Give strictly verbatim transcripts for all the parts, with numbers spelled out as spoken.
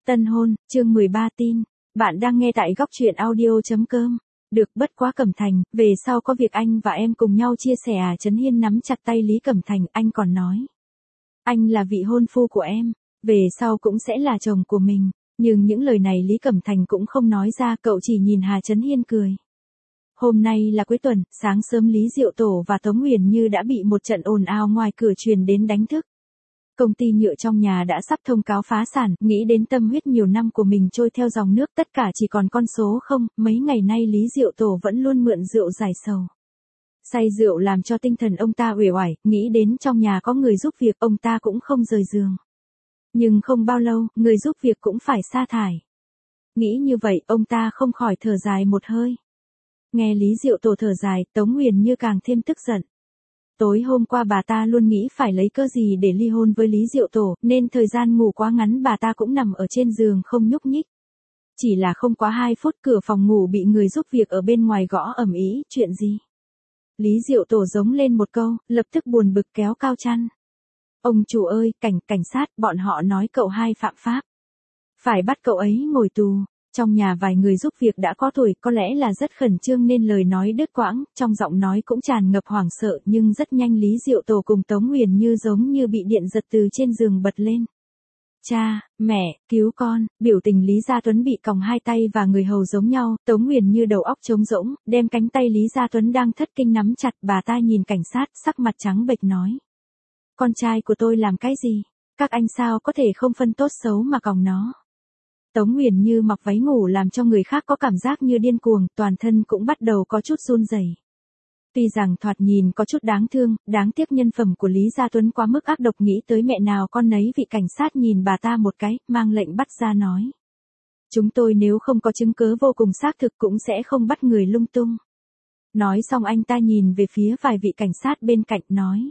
Tân hôn, chương mười ba tin. Bạn đang nghe tại góc truyện audio.com. Được, bất quá Cẩm Thành, về sau có việc anh và em cùng nhau chia sẻ à? Trấn Hiên nắm chặt tay Lý Cẩm Thành, anh còn nói. Anh là vị hôn phu của em, về sau cũng sẽ là chồng của mình. Nhưng những lời này Lý Cẩm Thành cũng không nói ra, cậu chỉ nhìn Hà Trấn Hiên cười. Hôm nay là cuối tuần, sáng sớm Lý Diệu Tổ và Tống Huyền Như đã bị một trận ồn ào ngoài cửa truyền đến đánh thức. Công ty nhựa trong nhà đã sắp thông cáo phá sản, nghĩ đến tâm huyết nhiều năm của mình trôi theo dòng nước, tất cả chỉ còn con số không. Mấy ngày nay Lý Diệu Tổ vẫn luôn mượn rượu giải sầu. Say rượu làm cho tinh thần ông ta uể oải, nghĩ đến trong nhà có người giúp việc, ông ta cũng không rời giường. Nhưng không bao lâu, người giúp việc cũng phải sa thải. Nghĩ như vậy, ông ta không khỏi thở dài một hơi. Nghe Lý Diệu Tổ thở dài, Tống Huyền Như càng thêm tức giận. Tối hôm qua bà ta luôn nghĩ phải lấy cớ gì để ly hôn với Lý Diệu Tổ, nên thời gian ngủ quá ngắn bà ta cũng nằm ở trên giường không nhúc nhích. Chỉ là không quá hai phút cửa phòng ngủ bị người giúp việc ở bên ngoài gõ ầm ĩ, chuyện gì? Lý Diệu Tổ giống lên một câu, lập tức buồn bực kéo cao chăn. Ông chủ ơi, cảnh, cảnh sát, bọn họ nói cậu hai phạm pháp. Phải bắt cậu ấy ngồi tù. Trong nhà vài người giúp việc đã có tuổi, có lẽ là rất khẩn trương nên lời nói đứt quãng, trong giọng nói cũng tràn ngập hoảng sợ, nhưng rất nhanh Lý Diệu Tổ cùng Tống Huyền Như giống như bị điện giật từ trên giường bật lên. Cha, mẹ, cứu con, biểu tình Lý Gia Tuấn bị còng hai tay và người hầu giống nhau, Tống Huyền Như đầu óc trống rỗng, đem cánh tay Lý Gia Tuấn đang thất kinh nắm chặt, bà ta nhìn cảnh sát, sắc mặt trắng bệch nói. Con trai của tôi làm cái gì? Các anh sao có thể không phân tốt xấu mà còng nó? Tống Huyền Như mặc váy ngủ làm cho người khác có cảm giác như điên cuồng, toàn thân cũng bắt đầu có chút run rẩy. Tuy rằng thoạt nhìn có chút đáng thương, đáng tiếc nhân phẩm của Lý Gia Tuấn quá mức ác độc, nghĩ tới mẹ nào con nấy. Vị cảnh sát nhìn bà ta một cái, mang lệnh bắt ra nói. Chúng tôi nếu không có chứng cứ vô cùng xác thực cũng sẽ không bắt người lung tung. Nói xong anh ta nhìn về phía vài vị cảnh sát bên cạnh nói.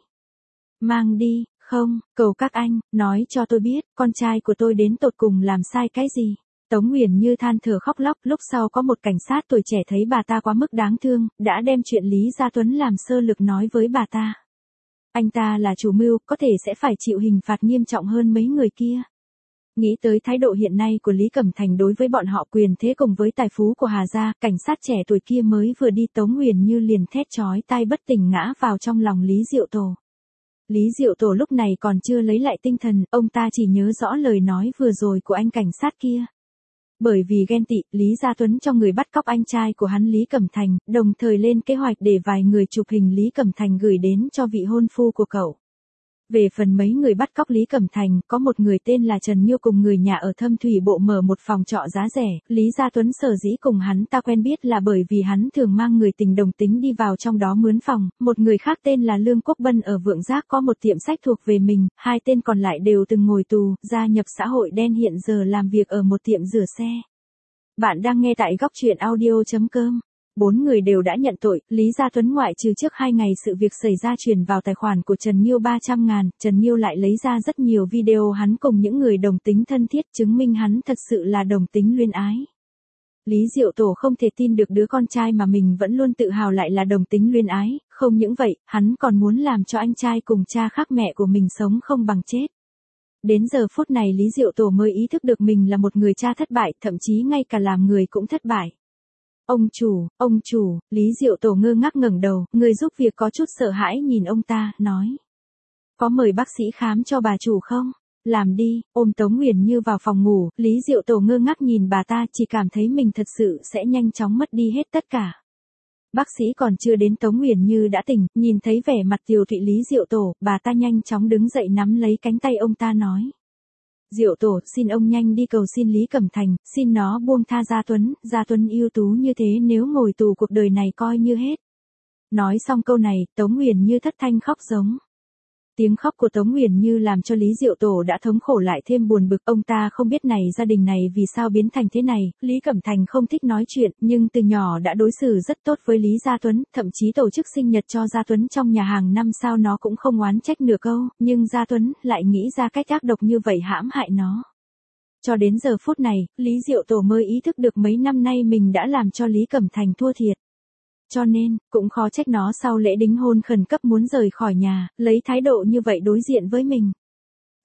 Mang đi. Không, cầu các anh, nói cho tôi biết, con trai của tôi đến tột cùng làm sai cái gì. Tống Huyền Như than thở khóc lóc, lúc sau có một cảnh sát tuổi trẻ thấy bà ta quá mức đáng thương, đã đem chuyện Lý Gia Tuấn làm sơ lược nói với bà ta. Anh ta là chủ mưu, có thể sẽ phải chịu hình phạt nghiêm trọng hơn mấy người kia. Nghĩ tới thái độ hiện nay của Lý Cẩm Thành đối với bọn họ, quyền thế cùng với tài phú của Hà gia, cảnh sát trẻ tuổi kia mới vừa đi Tống Huyền Như liền thét chói tai bất tỉnh ngã vào trong lòng Lý Diệu Tổ. Lý Diệu Tổ lúc này còn chưa lấy lại tinh thần, ông ta chỉ nhớ rõ lời nói vừa rồi của anh cảnh sát kia. Bởi vì ghen tị, Lý Gia Tuấn cho người bắt cóc anh trai của hắn Lý Cẩm Thành, đồng thời lên kế hoạch để vài người chụp hình Lý Cẩm Thành gửi đến cho vị hôn phu của cậu. Về phần mấy người bắt cóc Lý Cẩm Thành, có một người tên là Trần Nhiêu cùng người nhà ở Thâm Thủy Bộ mở một phòng trọ giá rẻ, Lý Gia Tuấn sở dĩ cùng hắn ta quen biết là bởi vì hắn thường mang người tình đồng tính đi vào trong đó mướn phòng, một người khác tên là Lương Quốc Bân ở Vượng Giác có một tiệm sách thuộc về mình, hai tên còn lại đều từng ngồi tù, gia nhập xã hội đen, hiện giờ làm việc ở một tiệm rửa xe. Bạn đang nghe tại góc truyện audio.com. Bốn người đều đã nhận tội, Lý Gia Tuấn ngoại trừ trước hai ngày sự việc xảy ra truyền vào tài khoản của Trần Nhiêu ba trăm ngàn, Trần Nhiêu lại lấy ra rất nhiều video hắn cùng những người đồng tính thân thiết, chứng minh hắn thật sự là đồng tính luyến ái. Lý Diệu Tổ không thể tin được đứa con trai mà mình vẫn luôn tự hào lại là đồng tính luyến ái, không những vậy, hắn còn muốn làm cho anh trai cùng cha khác mẹ của mình sống không bằng chết. Đến giờ phút này Lý Diệu Tổ mới ý thức được mình là một người cha thất bại, thậm chí ngay cả làm người cũng thất bại. Ông chủ, ông chủ, Lý Diệu Tổ ngơ ngác ngẩng đầu, người giúp việc có chút sợ hãi nhìn ông ta, nói. Có mời bác sĩ khám cho bà chủ không? Làm đi, ôm Tống Huyền Như vào phòng ngủ, Lý Diệu Tổ ngơ ngác nhìn bà ta, chỉ cảm thấy mình thật sự sẽ nhanh chóng mất đi hết tất cả. Bác sĩ còn chưa đến Tống Huyền Như đã tỉnh, nhìn thấy vẻ mặt tiều tụy Lý Diệu Tổ, bà ta nhanh chóng đứng dậy nắm lấy cánh tay ông ta nói. Diệu Tổ, xin ông nhanh đi cầu xin Lý Cẩm Thành, xin nó buông tha Gia Tuấn, Gia Tuấn ưu tú như thế nếu ngồi tù cuộc đời này coi như hết. Nói xong câu này, Tống Huyền Như thất thanh khóc giống. Tiếng khóc của Tống Huyền Như làm cho Lý Diệu Tổ đã thống khổ lại thêm buồn bực, ông ta không biết này gia đình này vì sao biến thành thế này, Lý Cẩm Thành không thích nói chuyện, nhưng từ nhỏ đã đối xử rất tốt với Lý Gia Tuấn, thậm chí tổ chức sinh nhật cho Gia Tuấn trong nhà hàng năm sao nó cũng không oán trách nửa câu, nhưng Gia Tuấn lại nghĩ ra cách ác độc như vậy hãm hại nó. Cho đến giờ phút này, Lý Diệu Tổ mới ý thức được mấy năm nay mình đã làm cho Lý Cẩm Thành thua thiệt. Cho nên, cũng khó trách nó sau lễ đính hôn khẩn cấp muốn rời khỏi nhà, lấy thái độ như vậy đối diện với mình.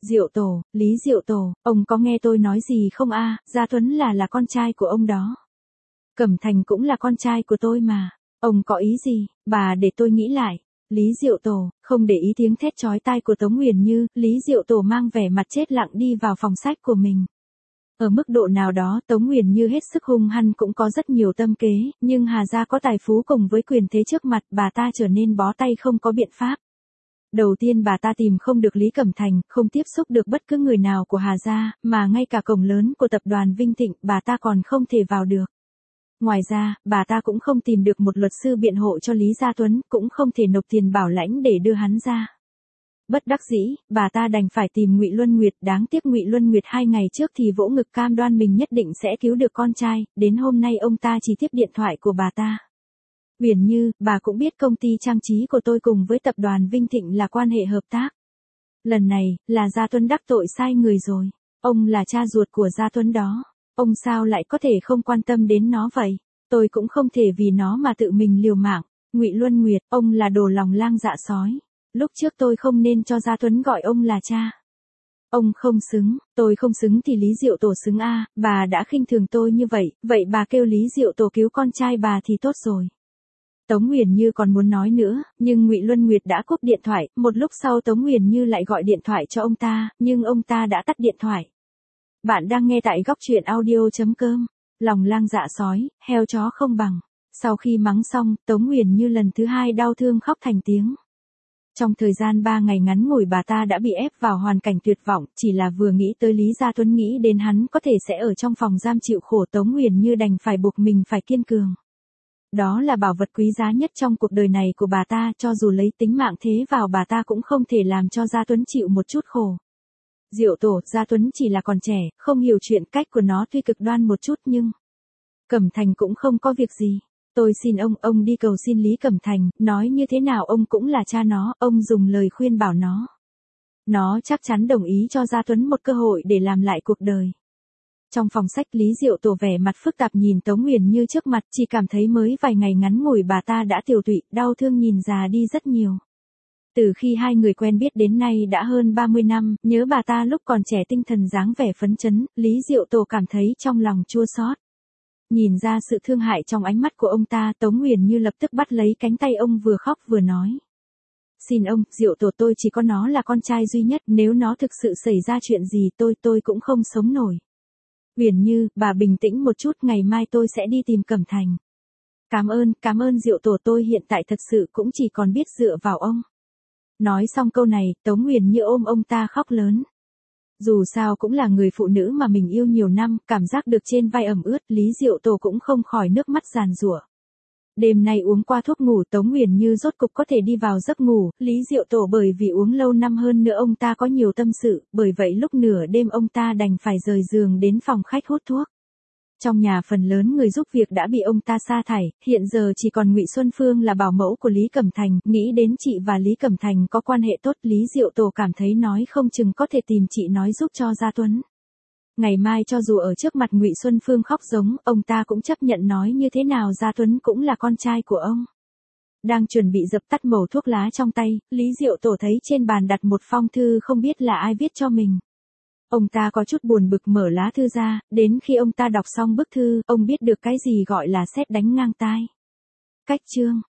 Diệu Tổ, Lý Diệu Tổ, ông có nghe tôi nói gì không a? Gia Tuấn là là con trai của ông đó. Cẩm Thành cũng là con trai của tôi mà. Ông có ý gì? Bà để tôi nghĩ lại. Lý Diệu Tổ, không để ý tiếng thét chói tai của Tống Uyển Như, Lý Diệu Tổ mang vẻ mặt chết lặng đi vào phòng sách của mình. Ở mức độ nào đó Tống Uyển Như hết sức hung hăng cũng có rất nhiều tâm kế, nhưng Hà gia có tài phú cùng với quyền thế trước mặt bà ta trở nên bó tay không có biện pháp. Đầu tiên bà ta tìm không được Lý Cẩm Thành, không tiếp xúc được bất cứ người nào của Hà gia, mà ngay cả cổng lớn của tập đoàn Vinh Thịnh bà ta còn không thể vào được. Ngoài ra, bà ta cũng không tìm được một luật sư biện hộ cho Lý Gia Tuấn, cũng không thể nộp tiền bảo lãnh để đưa hắn ra. Bất đắc dĩ, bà ta đành phải tìm Ngụy Luân Nguyệt, đáng tiếc Ngụy Luân Nguyệt hai ngày trước thì vỗ ngực cam đoan mình nhất định sẽ cứu được con trai, đến hôm nay ông ta chỉ tiếp điện thoại của bà ta. Uyển Như, bà cũng biết công ty trang trí của tôi cùng với tập đoàn Vinh Thịnh là quan hệ hợp tác. Lần này, là Gia Tuấn đắc tội sai người rồi. Ông là cha ruột của Gia Tuấn đó. Ông sao lại có thể không quan tâm đến nó vậy? Tôi cũng không thể vì nó mà tự mình liều mạng. Ngụy Luân Nguyệt, ông là đồ lòng lang dạ sói. Lúc trước tôi không nên cho Gia Tuấn gọi ông là cha. Ông không xứng, tôi không xứng thì Lý Diệu Tổ xứng a, bà đã khinh thường tôi như vậy, vậy bà kêu Lý Diệu Tổ cứu con trai bà thì tốt rồi. Tống Uyển Như còn muốn nói nữa, nhưng Ngụy Luân Nguyệt đã cúp điện thoại, một lúc sau Tống Uyển Như lại gọi điện thoại cho ông ta, nhưng ông ta đã tắt điện thoại. Bạn đang nghe tại góc truyện audio.com, lòng lang dạ sói, heo chó không bằng. Sau khi mắng xong, Tống Uyển Như lần thứ hai đau thương khóc thành tiếng. Trong thời gian ba ngày ngắn ngủi bà ta đã bị ép vào hoàn cảnh tuyệt vọng, chỉ là vừa nghĩ tới Lý Gia Tuấn nghĩ đến hắn có thể sẽ ở trong phòng giam chịu khổ Tống Uyển Như đành phải buộc mình phải kiên cường. Đó là bảo vật quý giá nhất trong cuộc đời này của bà ta, cho dù lấy tính mạng thế vào bà ta cũng không thể làm cho Gia Tuấn chịu một chút khổ. Diệu Tổ, Gia Tuấn chỉ là còn trẻ, không hiểu chuyện, cách của nó tuy cực đoan một chút nhưng Cẩm Thành cũng không có việc gì. Tôi xin ông, ông đi cầu xin Lý Cẩm Thành, nói như thế nào ông cũng là cha nó, ông dùng lời khuyên bảo nó. Nó chắc chắn đồng ý cho Gia Tuấn một cơ hội để làm lại cuộc đời. Trong phòng sách Lý Diệu Tổ vẻ mặt phức tạp nhìn Tống Uyển Như trước mặt, chỉ cảm thấy mới vài ngày ngắn ngủi bà ta đã tiều tụy, đau thương nhìn già đi rất nhiều. Từ khi hai người quen biết đến nay đã hơn ba mươi năm, nhớ bà ta lúc còn trẻ tinh thần dáng vẻ phấn chấn, Lý Diệu Tổ cảm thấy trong lòng chua xót. Nhìn ra sự thương hại trong ánh mắt của ông ta, Tống Uyển Như lập tức bắt lấy cánh tay ông vừa khóc vừa nói. Xin ông, Diệu Tổ, tôi chỉ có nó là con trai duy nhất, nếu nó thực sự xảy ra chuyện gì tôi tôi cũng không sống nổi. Uyển Như, bà bình tĩnh một chút, ngày mai tôi sẽ đi tìm Cẩm Thành. Cảm ơn, cảm ơn Diệu Tổ, tôi hiện tại thật sự cũng chỉ còn biết dựa vào ông. Nói xong câu này, Tống Uyển Như ôm ông ta khóc lớn. Dù sao cũng là người phụ nữ mà mình yêu nhiều năm, cảm giác được trên vai ẩm ướt, Lý Diệu Tổ cũng không khỏi nước mắt giàn giụa. Đêm nay uống qua thuốc ngủ Tống Uyển Như rốt cục có thể đi vào giấc ngủ, Lý Diệu Tổ bởi vì uống lâu năm hơn nữa ông ta có nhiều tâm sự, bởi vậy lúc nửa đêm ông ta đành phải rời giường đến phòng khách hút thuốc. Trong nhà phần lớn người giúp việc đã bị ông ta sa thải, hiện giờ chỉ còn Ngụy Xuân Phương là bảo mẫu của Lý Cẩm Thành, nghĩ đến chị và Lý Cẩm Thành có quan hệ tốt, Lý Diệu Tổ cảm thấy nói không chừng có thể tìm chị nói giúp cho Gia Tuấn. Ngày mai cho dù ở trước mặt Ngụy Xuân Phương khóc giống, ông ta cũng chấp nhận nói như thế nào Gia Tuấn cũng là con trai của ông. Đang chuẩn bị dập tắt mẩu thuốc lá trong tay, Lý Diệu Tổ thấy trên bàn đặt một phong thư không biết là ai viết cho mình. Ông ta có chút buồn bực mở lá thư ra, đến khi ông ta đọc xong bức thư, ông biết được cái gì gọi là sét đánh ngang tai. Cách chương